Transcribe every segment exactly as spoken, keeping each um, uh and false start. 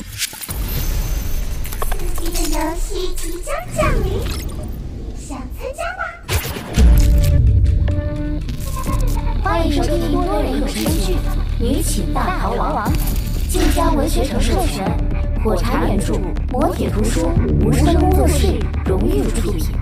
刺激的游戏即将降临，想参加吗？ 欢迎收听多人有声剧《女寝大逃亡》，晋江文学城授权，火柴原著，磨铁图书，无声工作室荣誉出品。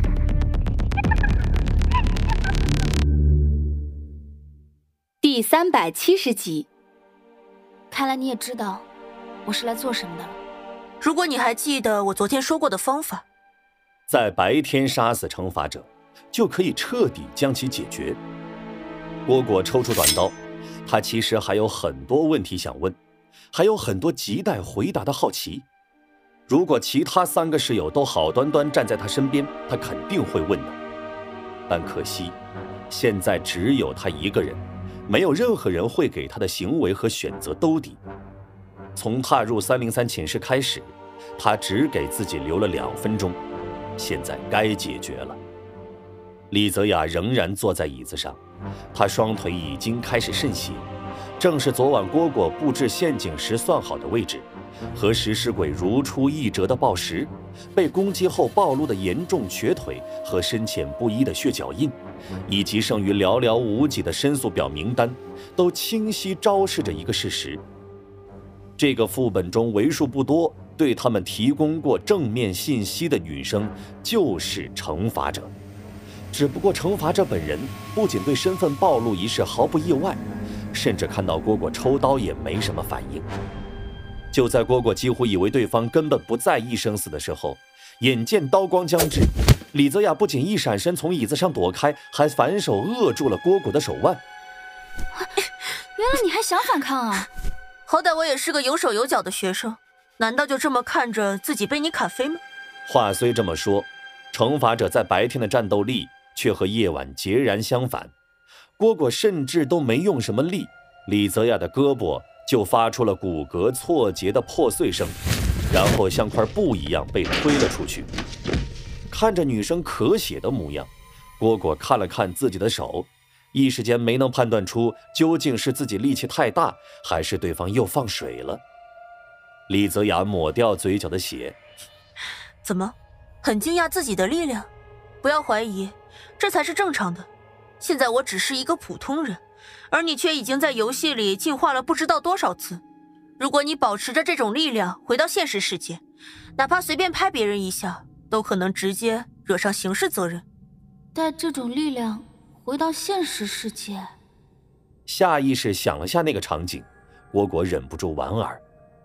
第三百七十集。看来你也知道我是来做什么的了。 如果你还记得我昨天说过的方法， 在白天杀死惩罚者，就可以彻底将其解决。蝈蝈抽出短刀，他其实还有很多问题想问，还有很多亟待回答的好奇。如果其他三个室友都好端端站在他身边，他肯定会问的。但可惜，现在只有他一个人，没有任何人会给他的行为和选择兜底。从踏入三零三寝室开始，他只给自己留了两分钟，现在该解决了。李泽雅仍然坐在椅子上，她双腿已经开始渗血，正是昨晚蝈蝈布置陷阱时算好的位置，和食尸鬼如出一辙的暴食，被攻击后暴露的严重瘸腿和深浅不一的血脚印，以及剩余寥寥无几的申诉表名单，都清晰昭示着一个事实：这个副本中为数不多对他们提供过正面信息的女生就是惩罚者。只不过惩罚者本人不仅对身份暴露一事毫不意外，甚至看到蝈蝈抽刀也没什么反应。就在蝈蝈几乎以为对方根本不在意生死的时候，眼见刀光将至，李泽雅不仅一闪身从椅子上躲开，还反手扼住了蝈蝈的手腕。 原来你还想反抗啊！ 好歹我也是个有手有脚的学生，难道就这么看着自己被你砍飞吗？ 话虽这么说，惩罚者在白天的战斗力却和夜晚截然相反。蝈蝈甚至都没用什么力，李泽雅的胳膊就发出了骨骼错节的破碎声，然后像块布一样被推了出去。看着女生咳血的模样，蝈蝈看了看自己的手，一时间没能判断出究竟是自己力气太大，还是对方又放水了。李泽雅抹掉嘴角的血， 怎么，很惊讶自己的力量？不要怀疑，这才是正常的。现在我只是一个普通人，而你却已经在游戏里进化了不知道多少次。如果你保持着这种力量回到现实世界，哪怕随便拍别人一下，都可能直接惹上刑事责任。 带这种力量回到现实世界， 下意识想了下那个场景，蝈蝈忍不住莞尔。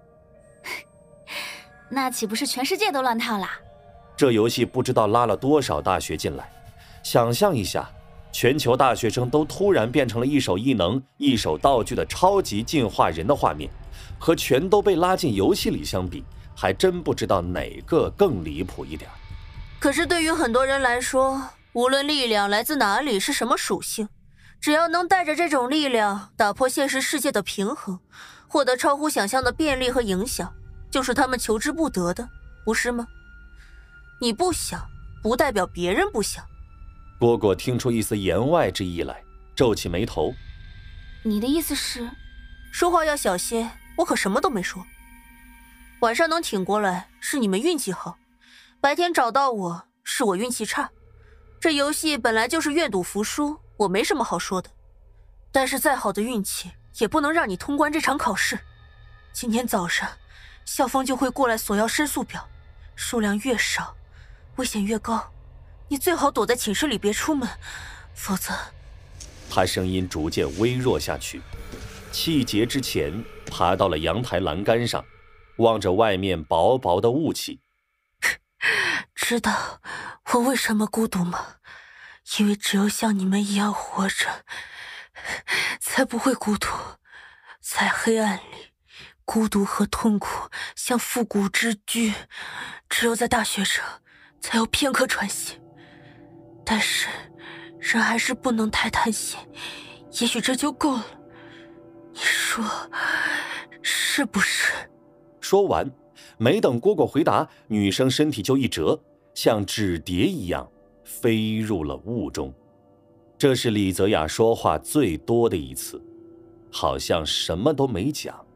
那岂不是全世界都乱套啦？ 这游戏不知道拉了多少大学进来，想象一下，全球大学生都突然变成了一手异能、一手道具的超级进化人的画面，和全都被拉进游戏里相比，还真不知道哪个更离谱一点。 可是对于很多人来说，无论力量来自哪里，是什么属性，只要能带着这种力量打破现实世界的平衡，获得超乎想象的便利和影响，就是他们求之不得的，不是吗？你不想，不代表别人不想。 蝈蝈听出一丝言外之意来，皱起眉头。 你的意思是？ 说话要小心，我可什么都没说。晚上能挺过来，是你们运气好；白天找到我，是我运气差。这游戏本来就是愿赌服输，我没什么好说的。但是再好的运气，也不能让你通关这场考试。今天早上，校方就会过来索要申诉表，数量越少，危险越高。你最好躲在寝室里别出门，否则…… 他声音逐渐微弱下去，气结之前爬到了阳台栏杆上，望着外面薄薄的雾气。 知道我为什么孤独吗？因为只有像你们一样活着，才不会孤独。在黑暗里，孤独和痛苦像复古之居，只有在大学生才有片刻喘息。但是人还是不能太贪心，也许这就够了。你说是不是？ 说完，没等蝈蝈回答，女生身体就一折，像纸蝶一样飞入了雾中。这是李泽雅说话最多的一次，好像什么都没讲，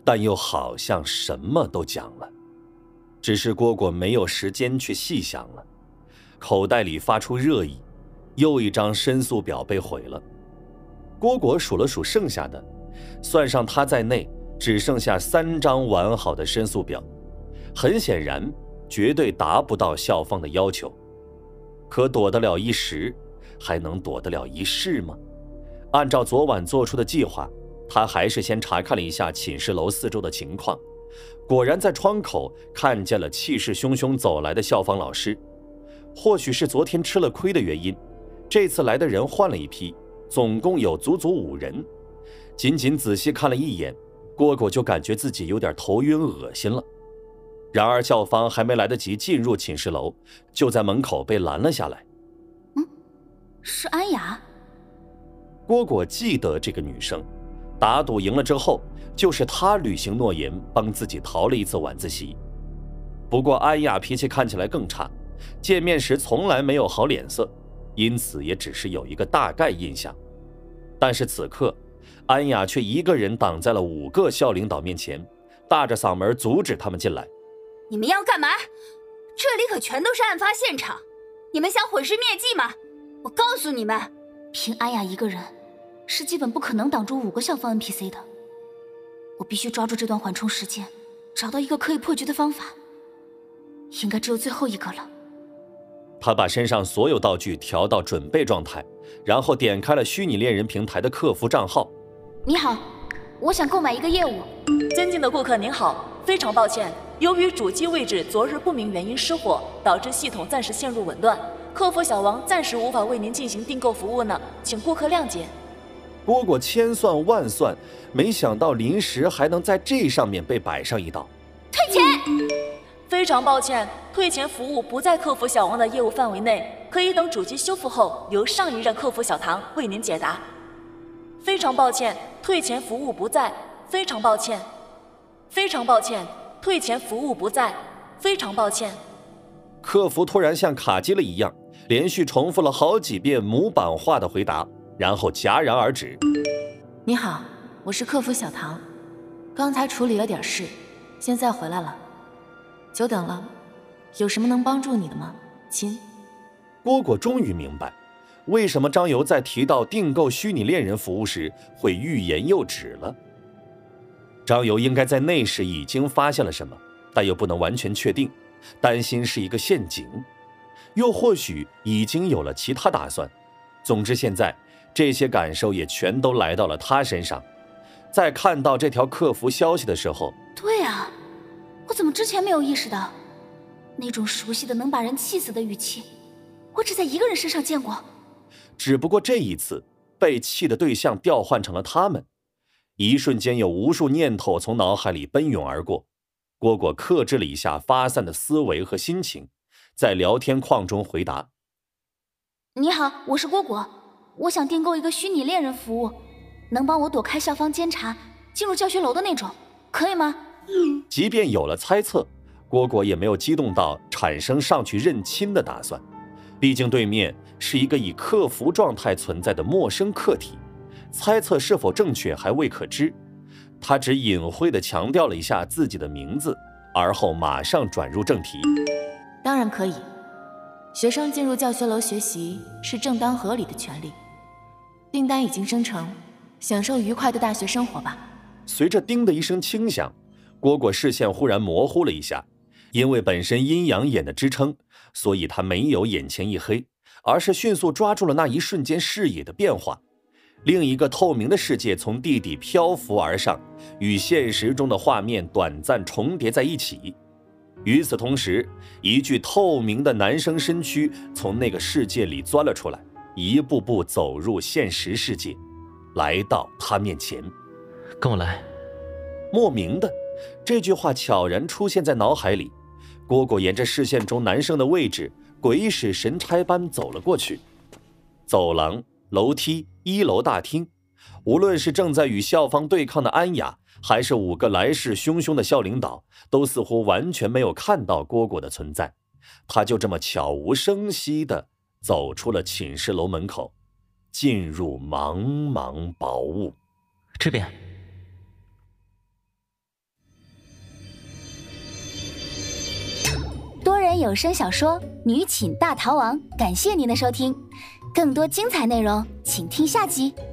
但又好像什么都讲了。只是蝈蝈没有时间去细想了，口袋里发出热意，又一张申诉表被毁了。蝈蝈数了数剩下的，算上他在内，只剩下三张完好的申诉表，很显然绝对达不到校方的要求。可躲得了一时，还能躲得了一世吗？按照昨晚做出的计划，他还是先查看了一下寝室楼四周的情况，果然在窗口看见了气势汹汹走来的校方老师。或许是昨天吃了亏的原因，这次来的人换了一批，总共有足足五人。仅仅仔细看了一眼，蝈蝈就感觉自己有点头晕恶心了。然而校方还没来得及进入寝室楼，就在门口被拦了下来。 嗯，是安雅。 蝈蝈记得这个女生，打赌赢了之后，就是她履行诺言帮自己逃了一次晚自习。不过安雅脾气看起来更差，见面时从来没有好脸色，因此也只是有一个大概印象。但是此刻安雅却一个人挡在了五个校领导面前，大着嗓门阻止他们进来。 你们要干嘛？这里可全都是案发现场，你们想毁尸灭迹吗？我告诉你们， 凭安雅一个人是基本不可能挡住五个校方 N P C 的。我必须抓住这段缓冲时间，找到一个可以破局的方法。应该只有最后一个了。 他把身上所有道具调到准备状态，然后点开了虚拟恋人平台的客服账号。 你好，我想购买一个业务。 尊敬的顾客您好，非常抱歉，由于主机位置昨日不明原因失火，导致系统暂时陷入紊乱，客服小王暂时无法为您进行订购服务呢，请顾客谅解。 蝈蝈千算万算，没想到临时还能在这上面被摆上一道。 退钱！ 非常抱歉，退钱服务不在客服小王的业务范围内，可以等主机修复后由上一任客服小唐为您解答。非常抱歉，退钱服务不在。非常抱歉，非常抱歉，退钱服务不在。非常抱歉。 客服突然像卡机了一样，连续重复了好几遍模板化的回答，然后戛然而止。 你好，我是客服小唐，刚才处理了点事，现在回来了。久等了，有什么能帮助你的吗，亲？ 蝈蝈终于明白，为什么张游在提到订购虚拟恋人服务时会欲言又止了。张游应该在那时已经发现了什么，但又不能完全确定，担心是一个陷阱，又或许已经有了其他打算。总之现在这些感受也全都来到了他身上。在看到这条客服消息的时候， 对啊，我怎么之前没有意识到？那种熟悉的能把人气死的语气，我只在一个人身上见过。 只不过这一次被气的对象调换成了他们。一瞬间有无数念头从脑海里奔涌而过，蝈蝈克制了一下发散的思维和心情，在聊天框中回答： 你好，我是蝈蝈，我想订购一个虚拟恋人服务，能帮我躲开校方监察，进入教学楼的那种，可以吗？ 即便有了猜测，蝈蝈也没有激动到产生上去认亲的打算，毕竟对面是一个以客服状态存在的陌生客体，猜测是否正确还未可知。他只隐晦地强调了一下自己的名字，而后马上转入正题。 当然可以，学生进入教学楼学习是正当合理的权利。订单已经生成，享受愉快的大学生活吧。 随着叮的一声轻响，蝈蝈视线忽然模糊了一下，因为本身阴阳眼的支撑，所以他没有眼前一黑，而是迅速抓住了那一瞬间视野的变化。另一个透明的世界从地底漂浮而上，与现实中的画面短暂重叠在一起。与此同时，一具透明的男生身躯从那个世界里钻了出来，一步步走入现实世界，来到他面前。 跟我来。 莫名的，这句话悄然出现在脑海里。蝈蝈沿着视线中男生的位置，鬼使神差般走了过去。走廊、楼梯、一楼大厅，无论是正在与校方对抗的安雅，还是五个来势汹汹的校领导，都似乎完全没有看到蝈蝈的存在。他就这么悄无声息地走出了寝室楼门口，进入茫茫薄雾。 这边。 有声小说《女寝大逃亡》，感谢您的收听。更多精彩内容，请听下集。